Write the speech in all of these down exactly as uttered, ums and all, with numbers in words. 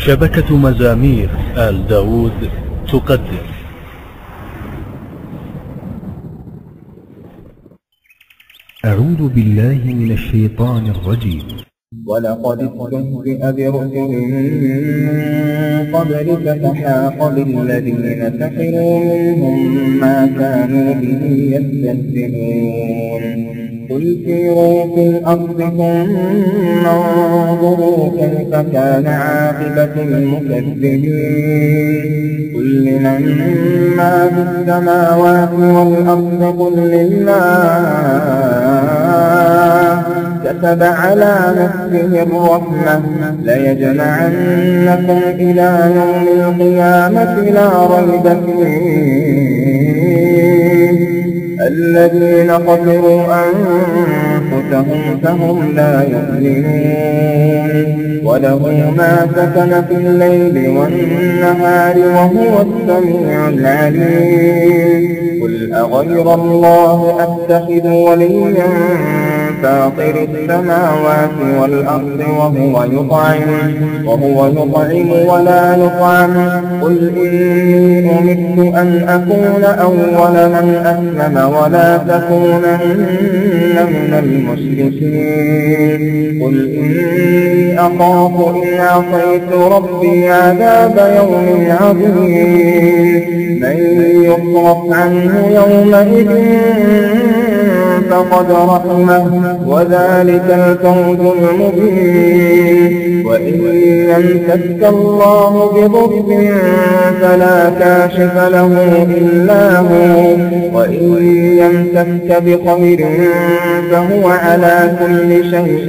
شبكة مزامير آل داود تقدم. أعوذ بالله من الشيطان الرجيم. ولقد استهزئ برسل من قبلك فحاق بالذين سخروا منهم ما كانوا به يستهزئون. قل سيروا في الأرض ثم انظروا كيف كان عاقبة المكذبين. قل لمن ما في السماوات والأرض قل لله كتب على نفسه الرحمة ليجمعنكم إلى يوم القيامة لا ريب فيه. الذين خسروا أنفسهم فهم لا يؤمنون. وله ما سكن في الليل والنهار وهو السميع العليم. قل أغير الله أتخذ وليا فاطر السماوات والأرض وهو يطعم وهو يطعم ولا يطعم. قل إني أمرت أن أكون أول من أسلم ولا تكونن من المشركين. قل إني أخاف إن عصيت ربي عذاب يوم عظيم. من يصرف عنه يومئذ فقد رحمه وذلك الفوز المبين. وإن يمسك الله بضر فلا كاشف له إلا هو وإن يمسك بخير فهو على كل شيء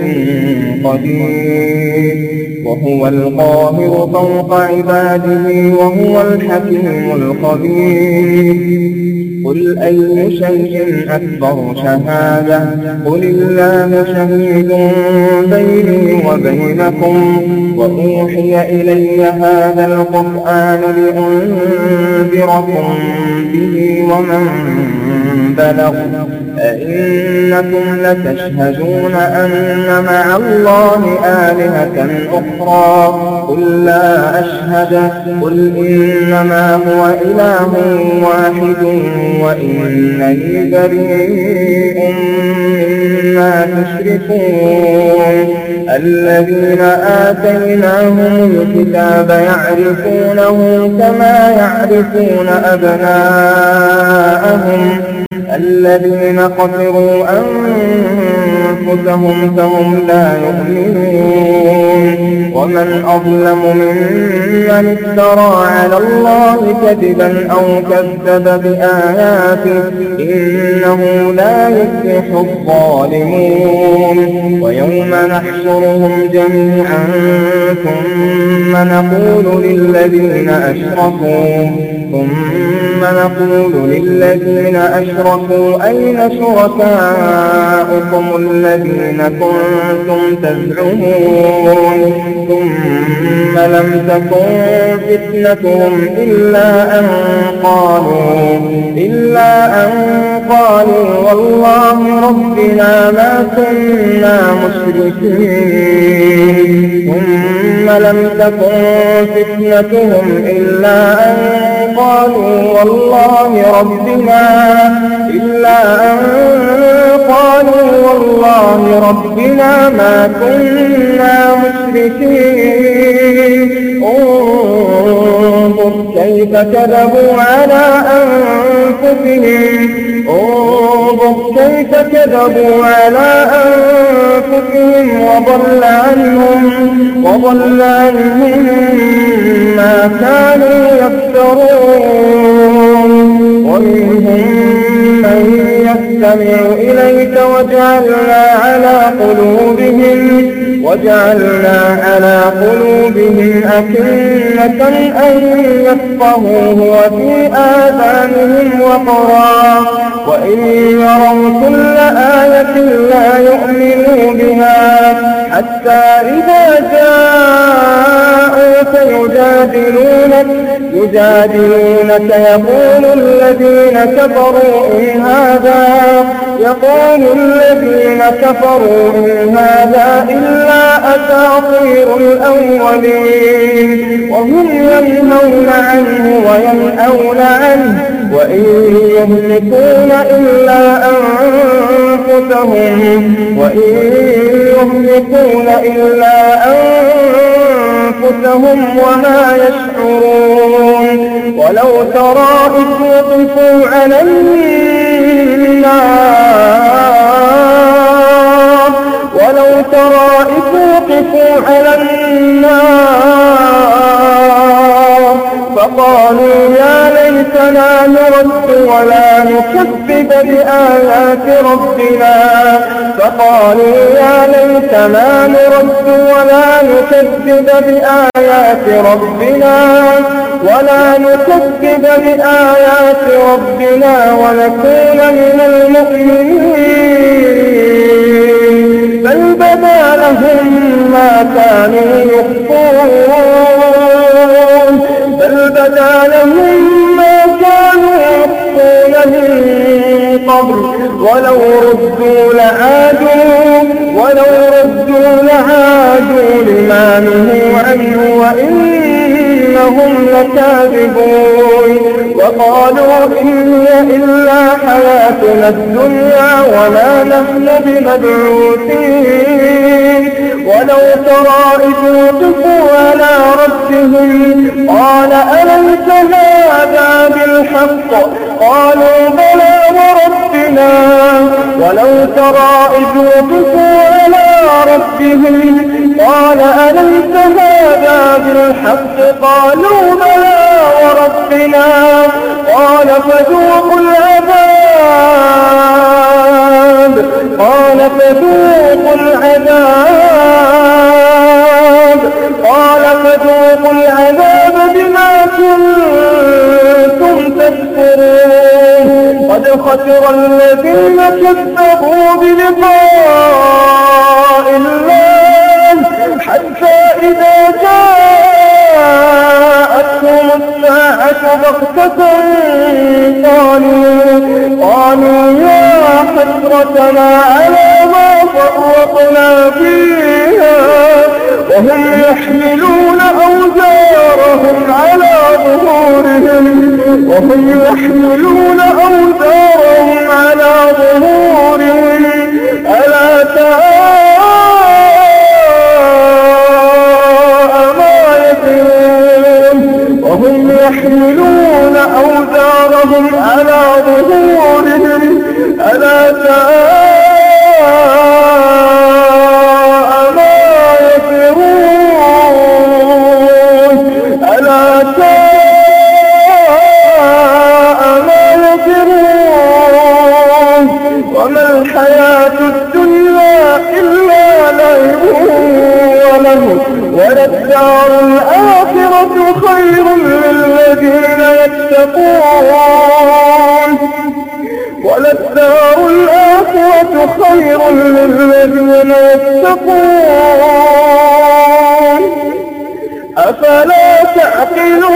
قدير. وهو القاهر فوق عباده وهو الحكيم الخبير. قل أي شيء أكبر شهادة قل الله شهيد بيني وبينكم. وأوحي إلي هذا القرآن لأنذركم به ومن بلغ. أئنكم لتشهدون أن مع الله آلهة أخرى قل لا أشهد. قل إنما هو إله واحد وإنني بريء مما تشركون. الذين آتيناهم الكتاب يعرفونه كما يعرفون أبناءهم. الذين خسروا أنفسهم فهم لا يؤمنون. ومن أظلم ممن افترى على الله كذبا أو كذب بآياته إنه لا يفلح الظالمون. ويوم نحشرهم جميعا ثم نقول للذين أشركوا ثم نقول للذين أشركوا أين شركاؤكم الذين كنتم تزعمون. ثم لم تكن فتنتهم إلا أن قالوا إلا أن قالوا والله ربنا ما كنا مشركين. ثم لم تكن فتنتهم إلا أن قالوا والله ربنا إلا أن قالوا والله ربنا ما كنا مشركين. انظر كيف كذبوا على أنفسهم انظر كيف كذبوا على أنفسهم وضل عنهم وضل عنهم ما كانوا يفترون. ومنهم من يستمع إليك وجعلنا على قلوبهم وجعلنا على قلوبهم أكنة أن يفقهوه وفي آذانهم وقرا وإن يروا كل آية لا يؤمنوا بها حتى إذا جاءوك يجادلونك يجادلونك يقول الذين كفروا إن هذا يقول الذين كفروا إن هذا إلا أساطير الأولين وهم ينهون عنه وينأون عنه وإن يهلكون إلا أنفسهم وإن يهلكون إلا أنفسهم وما يشعرون ولو ترى إذ وقفوا على النار ولو ترى إذ وقفوا على النار فقالوا يا ليتنا نرد ولا نكذب بآيات ربنا فقالوا يا ليتنا نرد ولا نكذب بآيات ربنا ولا نكذب بآيات ربنا ونكون من المؤمنين بل بدا لهم ما كانوا يخفون بل بدا لهم ما كانوا يخفون من قبل ولو ردوا لعادوا ولو ردوا لعادوا لما نهوا عنه وإنهم لكاذبون وقالوا إن هي إلا حياتنا الدنيا وما نحن بمبعوثين ولو ترى إذ وقفوا على ربهم قال أليس هذا بالحق قالوا بلى وربنا ولو ترى إذ وقفوا على ربهم قال أليس هذا بالحق قالوا بلى وربنا قال فذوقوا العذاب قال فذوقوا العذاب قال فذوقوا العذاب بما كنتم تكفرون قد خسر الذين كذبوا بلقاء الله حتى إذا جاءتهم الساعة بغتة قالوا قالوا يا حسرتنا على ما فرطنا فيها وهم يحملون أوزارهم على ظهورهم وهم يحملون أوزارهم على ظهورهم ألا ساء ما يزرون وهم يحملون أوزارهم على ظهورهم ألا ساء ما يزرون ألا ساء ما يزرون وما الحياة الدنيا إلا لعب وله وللدار الآخرة خير للذين يتقون وللدار الآخرة خير للذين يتقون أفلا تعقلون